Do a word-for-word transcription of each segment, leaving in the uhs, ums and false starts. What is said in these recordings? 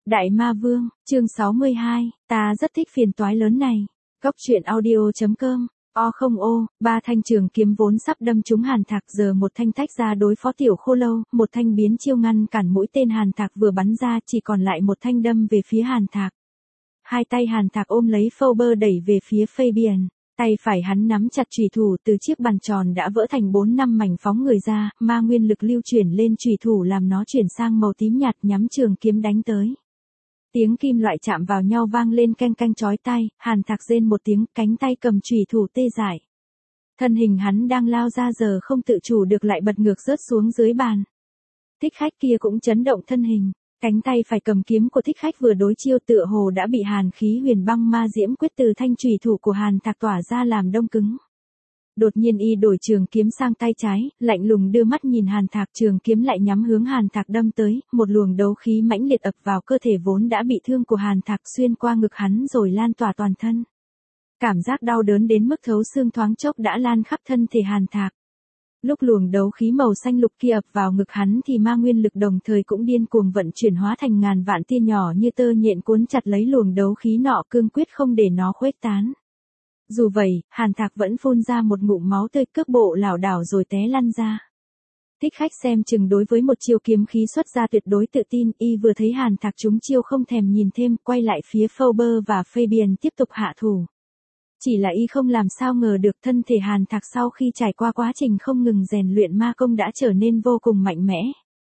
Đại Ma Vương, chương sáu mươi hai, ta rất thích phiền toái lớn này. Góc truyện audio.com, o không ô, ba thanh trường kiếm vốn sắp đâm trúng Hàn Thạc giờ một thanh tách ra đối phó Tiểu Khô Lâu, một thanh biến chiêu ngăn cản mũi tên Hàn Thạc vừa bắn ra chỉ còn lại một thanh đâm về phía Hàn Thạc. Hai tay Hàn Thạc ôm lấy Faber đẩy về phía Fabian. Tay phải hắn nắm chặt chùy thủ từ chiếc bàn tròn đã vỡ thành bốn năm mảnh phóng người ra, ma nguyên lực lưu chuyển lên chùy thủ làm nó chuyển sang màu tím nhạt nhắm trường kiếm đánh tới. Tiếng kim loại chạm vào nhau vang lên canh canh chói tai, Hàn Thạc rên một tiếng, cánh tay cầm chùy thủ tê dại. Thân hình hắn đang lao ra giờ không tự chủ được lại bật ngược rớt xuống dưới bàn. Thích khách kia cũng chấn động thân hình. Cánh tay phải cầm kiếm của thích khách vừa đối chiêu tựa hồ đã bị hàn khí huyền băng ma diễm quyết từ thanh chùy thủ của Hàn Thạc tỏa ra làm đông cứng. Đột nhiên y đổi trường kiếm sang tay trái, lạnh lùng đưa mắt nhìn Hàn Thạc, trường kiếm lại nhắm hướng Hàn Thạc đâm tới, một luồng đấu khí mãnh liệt ập vào cơ thể vốn đã bị thương của Hàn Thạc xuyên qua ngực hắn rồi lan tỏa toàn thân. Cảm giác đau đớn đến mức thấu xương thoáng chốc đã lan khắp thân thể Hàn Thạc. Lúc luồng đấu khí màu xanh lục kia ập vào ngực hắn thì ma nguyên lực đồng thời cũng điên cuồng vận chuyển hóa thành ngàn vạn tia nhỏ như tơ nhện cuốn chặt lấy luồng đấu khí nọ cương quyết không để nó khuếch tán. Dù vậy, Hàn Thạc vẫn phun ra một ngụm máu tươi cước bộ lảo đảo rồi té lăn ra. Thích khách xem chừng đối với một chiêu kiếm khí xuất ra tuyệt đối tự tin, y vừa thấy Hàn Thạc trúng chiêu không thèm nhìn thêm, quay lại phía Faber và Fabian tiếp tục hạ thủ. Chỉ là y không làm sao ngờ được thân thể Hàn Thạc sau khi trải qua quá trình không ngừng rèn luyện ma công đã trở nên vô cùng mạnh mẽ.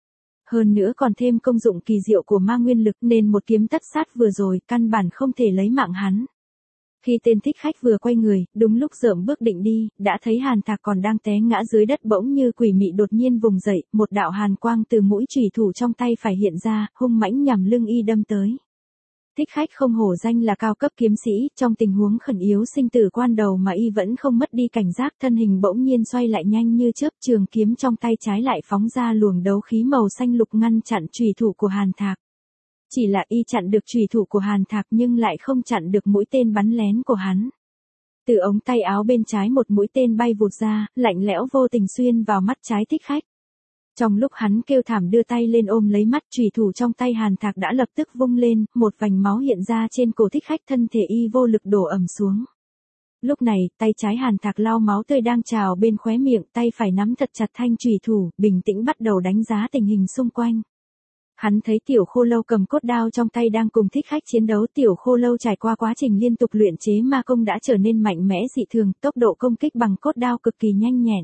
Hơn nữa còn thêm công dụng kỳ diệu của ma nguyên lực nên một kiếm tất sát vừa rồi căn bản không thể lấy mạng hắn. Khi tên thích khách vừa quay người, đúng lúc dợm bước định đi, đã thấy Hàn Thạc còn đang té ngã dưới đất bỗng như quỷ mị đột nhiên vùng dậy, một đạo hàn quang từ mũi chùy thủ trong tay phải hiện ra, hung mãnh nhằm lưng y đâm tới. Thích khách không hổ danh là cao cấp kiếm sĩ, trong tình huống khẩn yếu sinh tử quan đầu mà y vẫn không mất đi cảnh giác, thân hình bỗng nhiên xoay lại nhanh như chớp, trường kiếm trong tay trái lại phóng ra luồng đấu khí màu xanh lục ngăn chặn chùy thủ của Hàn Thạc. Chỉ là y chặn được chùy thủ của Hàn Thạc nhưng lại không chặn được mũi tên bắn lén của hắn. Từ ống tay áo bên trái một mũi tên bay vụt ra, lạnh lẽo vô tình xuyên vào mắt trái thích khách. Trong lúc hắn kêu thảm đưa tay lên ôm lấy mắt, chùy thủ trong tay Hàn Thạc đã lập tức vung lên, một vành máu hiện ra trên cổ thích khách, thân thể y vô lực đổ ầm xuống. Lúc này, tay trái Hàn Thạc lau máu tươi đang trào bên khóe miệng, tay phải nắm thật chặt thanh chùy thủ, bình tĩnh bắt đầu đánh giá tình hình xung quanh. Hắn thấy Tiểu Khô Lâu cầm cốt đao trong tay đang cùng thích khách chiến đấu. Tiểu Khô Lâu trải qua quá trình liên tục luyện chế ma công đã trở nên mạnh mẽ dị thường, tốc độ công kích bằng cốt đao cực kỳ nhanh nhẹn.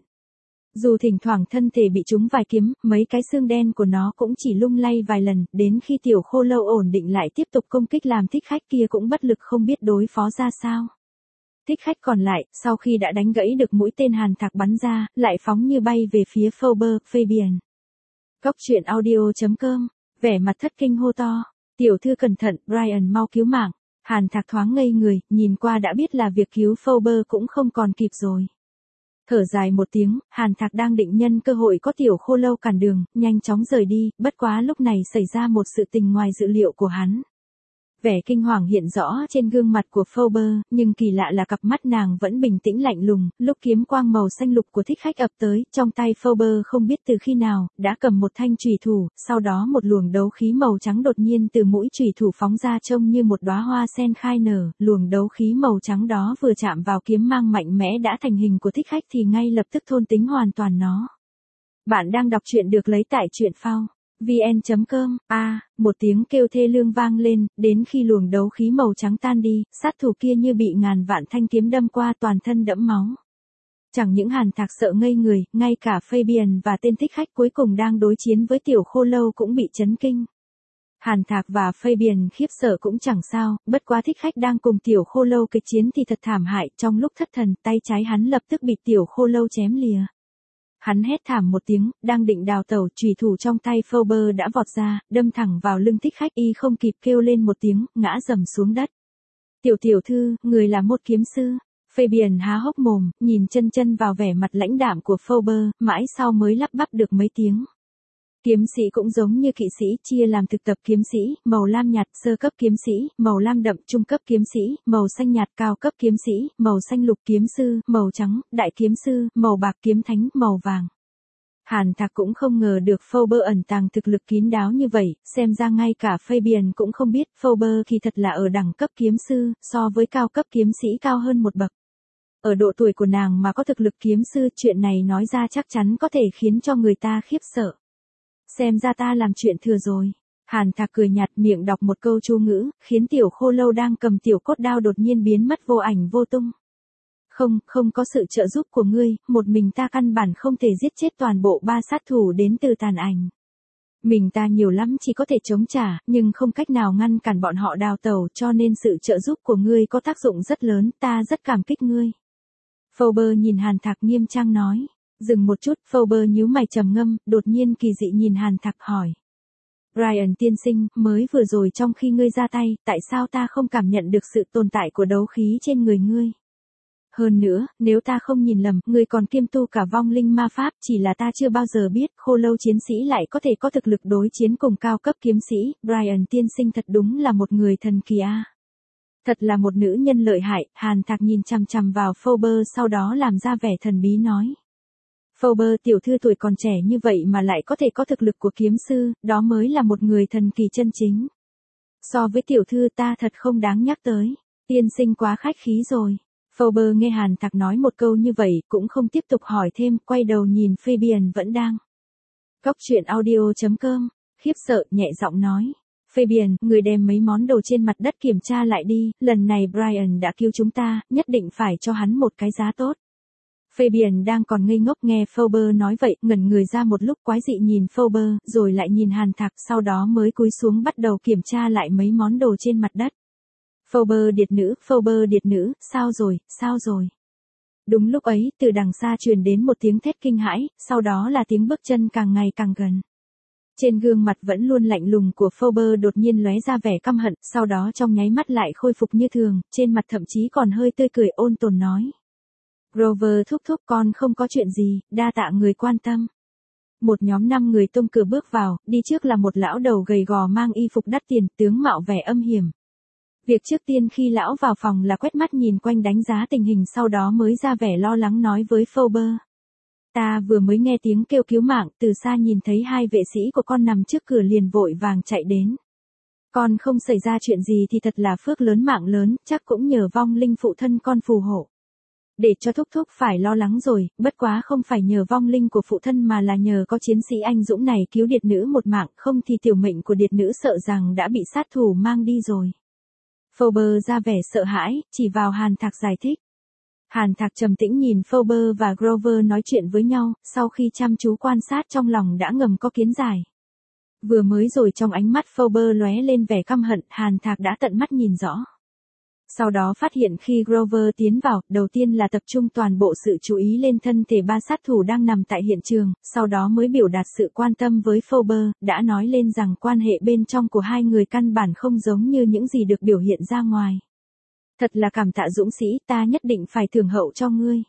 Dù thỉnh thoảng thân thể bị trúng vài kiếm, mấy cái xương đen của nó cũng chỉ lung lay vài lần, đến khi Tiểu Khô Lâu ổn định lại tiếp tục công kích làm thích khách kia cũng bất lực không biết đối phó ra sao. Thích khách còn lại, sau khi đã đánh gãy được mũi tên Hàn Thạc bắn ra, lại phóng như bay về phía Faber, Fabian. Góc truyện audio.com, vẻ mặt thất kinh hô to, tiểu thư cẩn thận, Brian mau cứu mạng. Hàn Thạc thoáng ngây người, nhìn qua đã biết là việc cứu Faber cũng không còn kịp rồi. Thở dài một tiếng, Hàn Thạc đang định nhân cơ hội có Tiểu Khô Lâu cản đường, nhanh chóng rời đi, bất quá lúc này xảy ra một sự tình ngoài dự liệu của hắn. Vẻ kinh hoàng hiện rõ trên gương mặt của Faber, nhưng kỳ lạ là cặp mắt nàng vẫn bình tĩnh lạnh lùng, lúc kiếm quang màu xanh lục của thích khách ập tới, trong tay Faber không biết từ khi nào, đã cầm một thanh chùy thủ, sau đó một luồng đấu khí màu trắng đột nhiên từ mũi chùy thủ phóng ra trông như một đóa hoa sen khai nở, luồng đấu khí màu trắng đó vừa chạm vào kiếm mang mạnh mẽ đã thành hình của thích khách thì ngay lập tức thôn tính hoàn toàn nó. Bạn đang đọc truyện được lấy tại truyện phao vn chấm com. A, à, một tiếng kêu thê lương vang lên, đến khi luồng đấu khí màu trắng tan đi, sát thủ kia như bị ngàn vạn thanh kiếm đâm qua, toàn thân đẫm máu. Chẳng những Hàn Thạc sợ ngây người, ngay cả Fabian và tên thích khách cuối cùng đang đối chiến với Tiểu Khô Lâu cũng bị chấn kinh. Hàn Thạc và Fabian khiếp sợ cũng chẳng sao, bất quá thích khách đang cùng Tiểu Khô Lâu kịch chiến thì thật thảm hại, trong lúc thất thần, tay trái hắn lập tức bị Tiểu Khô Lâu chém lìa. Hắn hét thảm một tiếng, đang định đào tẩu, chùy thủ trong tay Faber đã vọt ra, đâm thẳng vào lưng thích khách, y không kịp kêu lên một tiếng, ngã rầm xuống đất. Tiểu tiểu thư, người là một kiếm sư. Fabian há hốc mồm, nhìn chân chân vào vẻ mặt lãnh đạm của Faber, mãi sau mới lắp bắp được mấy tiếng. Kiếm sĩ cũng giống như kỵ sĩ, chia làm thực tập kiếm sĩ, màu lam nhạt, sơ cấp kiếm sĩ, màu lam đậm, trung cấp kiếm sĩ, màu xanh nhạt, cao cấp kiếm sĩ, màu xanh lục kiếm sư, màu trắng, đại kiếm sư, màu bạc kiếm thánh, màu vàng. Hàn Thạc cũng không ngờ được Faber ẩn tàng thực lực kín đáo như vậy, xem ra ngay cả Fabian cũng không biết Faber kỳ thật là ở đẳng cấp kiếm sư, so với cao cấp kiếm sĩ cao hơn một bậc. Ở độ tuổi của nàng mà có thực lực kiếm sư, chuyện này nói ra chắc chắn có thể khiến cho người ta khiếp sợ. Xem ra ta làm chuyện thừa rồi. Hàn Thạc cười nhạt, miệng đọc một câu chú ngữ, khiến tiểu khô lâu đang cầm tiểu cốt đao đột nhiên biến mất vô ảnh vô tung. Không, không có sự trợ giúp của ngươi, một mình ta căn bản không thể giết chết toàn bộ ba sát thủ đến từ tàn ảnh. Mình ta nhiều lắm chỉ có thể chống trả, nhưng không cách nào ngăn cản bọn họ đào tẩu, cho nên sự trợ giúp của ngươi có tác dụng rất lớn, ta rất cảm kích ngươi. Faber nhìn Hàn Thạc nghiêm trang nói. Dừng một chút, Faber nhíu mày trầm ngâm, đột nhiên kỳ dị nhìn Hàn Thạc hỏi. Brian tiên sinh, mới vừa rồi trong khi ngươi ra tay, tại sao ta không cảm nhận được sự tồn tại của đấu khí trên người ngươi? Hơn nữa, nếu ta không nhìn lầm, ngươi còn kiêm tu cả vong linh ma pháp, chỉ là ta chưa bao giờ biết khô lâu chiến sĩ lại có thể có thực lực đối chiến cùng cao cấp kiếm sĩ. Brian tiên sinh thật đúng là một người thần kỳ a. Thật là một nữ nhân lợi hại. Hàn Thạc nhìn chằm chằm vào Faber, sau đó làm ra vẻ thần bí nói. Faber tiểu thư tuổi còn trẻ như vậy mà lại có thể có thực lực của kiếm sư, đó mới là một người thần kỳ chân chính. So với tiểu thư ta thật không đáng nhắc tới. Tiên sinh quá khách khí rồi. Faber nghe Hàn Thạc nói một câu như vậy, cũng không tiếp tục hỏi thêm, quay đầu nhìn Fabian vẫn đang. Góc truyện audio chấm com, khiếp sợ, nhẹ giọng nói. Fabian, người đem mấy món đồ trên mặt đất kiểm tra lại đi, lần này Brian đã cứu chúng ta, nhất định phải cho hắn một cái giá tốt. Fabian đang còn ngây ngốc nghe Faber nói vậy, ngẩn người ra một lúc quái dị nhìn Faber, rồi lại nhìn Hàn Thạc, sau đó mới cúi xuống bắt đầu kiểm tra lại mấy món đồ trên mặt đất. Faber điệt nữ, Faber điệt nữ, sao rồi, sao rồi? Đúng lúc ấy, từ đằng xa truyền đến một tiếng thét kinh hãi, sau đó là tiếng bước chân càng ngày càng gần. Trên gương mặt vẫn luôn lạnh lùng của Faber đột nhiên lóe ra vẻ căm hận, sau đó trong nháy mắt lại khôi phục như thường, trên mặt thậm chí còn hơi tươi cười ôn tồn nói. Grover thúc thúc, con không có chuyện gì, đa tạ người quan tâm. Một nhóm năm người tung cửa bước vào, đi trước là một lão đầu gầy gò mang y phục đắt tiền, tướng mạo vẻ âm hiểm. Việc trước tiên khi lão vào phòng là quét mắt nhìn quanh đánh giá tình hình, sau đó mới ra vẻ lo lắng nói với Faber. Ta vừa mới nghe tiếng kêu cứu mạng, từ xa nhìn thấy hai vệ sĩ của con nằm trước cửa liền vội vàng chạy đến. Con không xảy ra chuyện gì thì thật là phước lớn mạng lớn, chắc cũng nhờ vong linh phụ thân con phù hộ. Để cho thúc thúc phải lo lắng rồi, bất quá không phải nhờ vong linh của phụ thân mà là nhờ có chiến sĩ anh dũng này cứu điệt nữ một mạng, không thì tiểu mệnh của điệt nữ sợ rằng đã bị sát thủ mang đi rồi. Faber ra vẻ sợ hãi, chỉ vào Hàn Thạc giải thích. Hàn Thạc trầm tĩnh nhìn Faber và Grover nói chuyện với nhau, sau khi chăm chú quan sát trong lòng đã ngầm có kiến giải. Vừa mới rồi trong ánh mắt Faber lóe lên vẻ căm hận, Hàn Thạc đã tận mắt nhìn rõ. Sau đó phát hiện khi Grover tiến vào, đầu tiên là tập trung toàn bộ sự chú ý lên thân thể ba sát thủ đang nằm tại hiện trường, sau đó mới biểu đạt sự quan tâm với Faber, đã nói lên rằng quan hệ bên trong của hai người căn bản không giống như những gì được biểu hiện ra ngoài. Thật là cảm tạ dũng sĩ, ta nhất định phải thưởng hậu cho ngươi.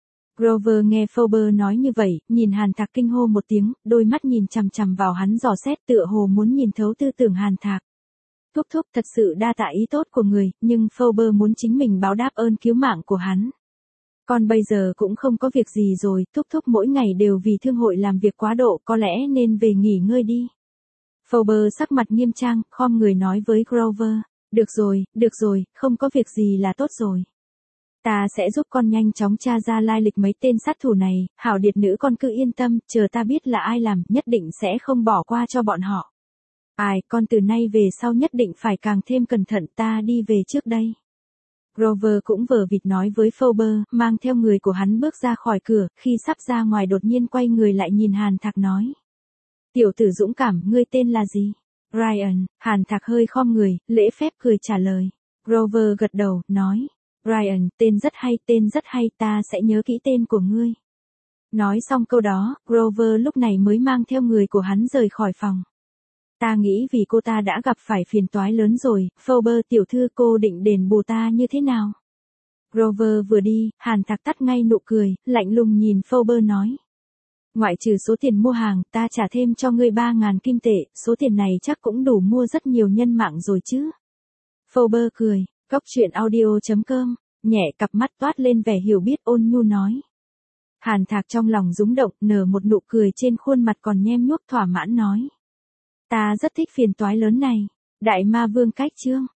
Grover nghe Faber nói như vậy, nhìn Hàn Thạc kinh hô một tiếng, đôi mắt nhìn chằm chằm vào hắn dò xét tựa hồ muốn nhìn thấu tư tưởng Hàn Thạc. Thúc thúc thật sự đa tạ ý tốt của người, nhưng Faber muốn chính mình báo đáp ơn cứu mạng của hắn. Còn bây giờ cũng không có việc gì rồi, thúc thúc mỗi ngày đều vì thương hội làm việc quá độ, có lẽ nên về nghỉ ngơi đi. Faber sắc mặt nghiêm trang, khom người nói với Grover, được rồi, được rồi, không có việc gì là tốt rồi. Ta sẽ giúp con nhanh chóng tra ra lai lịch mấy tên sát thủ này, hảo điệt nữ con cứ yên tâm, chờ ta biết là ai làm, nhất định sẽ không bỏ qua cho bọn họ. Ai, con từ nay về sau nhất định phải càng thêm cẩn thận, ta đi về trước đây. Grover cũng vờ vịt nói với Faber, mang theo người của hắn bước ra khỏi cửa, khi sắp ra ngoài đột nhiên quay người lại nhìn Hàn Thạc nói. Tiểu tử dũng cảm, ngươi tên là gì? Brian. Hàn Thạc hơi khom người, lễ phép cười trả lời. Grover gật đầu, nói. Brian, tên rất hay, tên rất hay, ta sẽ nhớ kỹ tên của ngươi. Nói xong câu đó, Grover lúc này mới mang theo người của hắn rời khỏi phòng. Ta nghĩ vì cô ta đã gặp phải phiền toái lớn rồi, Faber tiểu thư cô định đền bù ta như thế nào? Grover vừa đi, Hàn Thạc tắt ngay nụ cười, lạnh lùng nhìn Faber nói. Ngoại trừ số tiền mua hàng, ta trả thêm cho ngươi ba ngàn kim tệ, số tiền này chắc cũng đủ mua rất nhiều nhân mạng rồi chứ. Faber cười, góc truyện audio chấm com, nhẹ cặp mắt toát lên vẻ hiểu biết ôn nhu nói. Hàn Thạc trong lòng rúng động, nở một nụ cười trên khuôn mặt còn nhem nhuốc thỏa mãn nói. Ta rất thích phiền toái lớn này. Đại ma vương cách chương.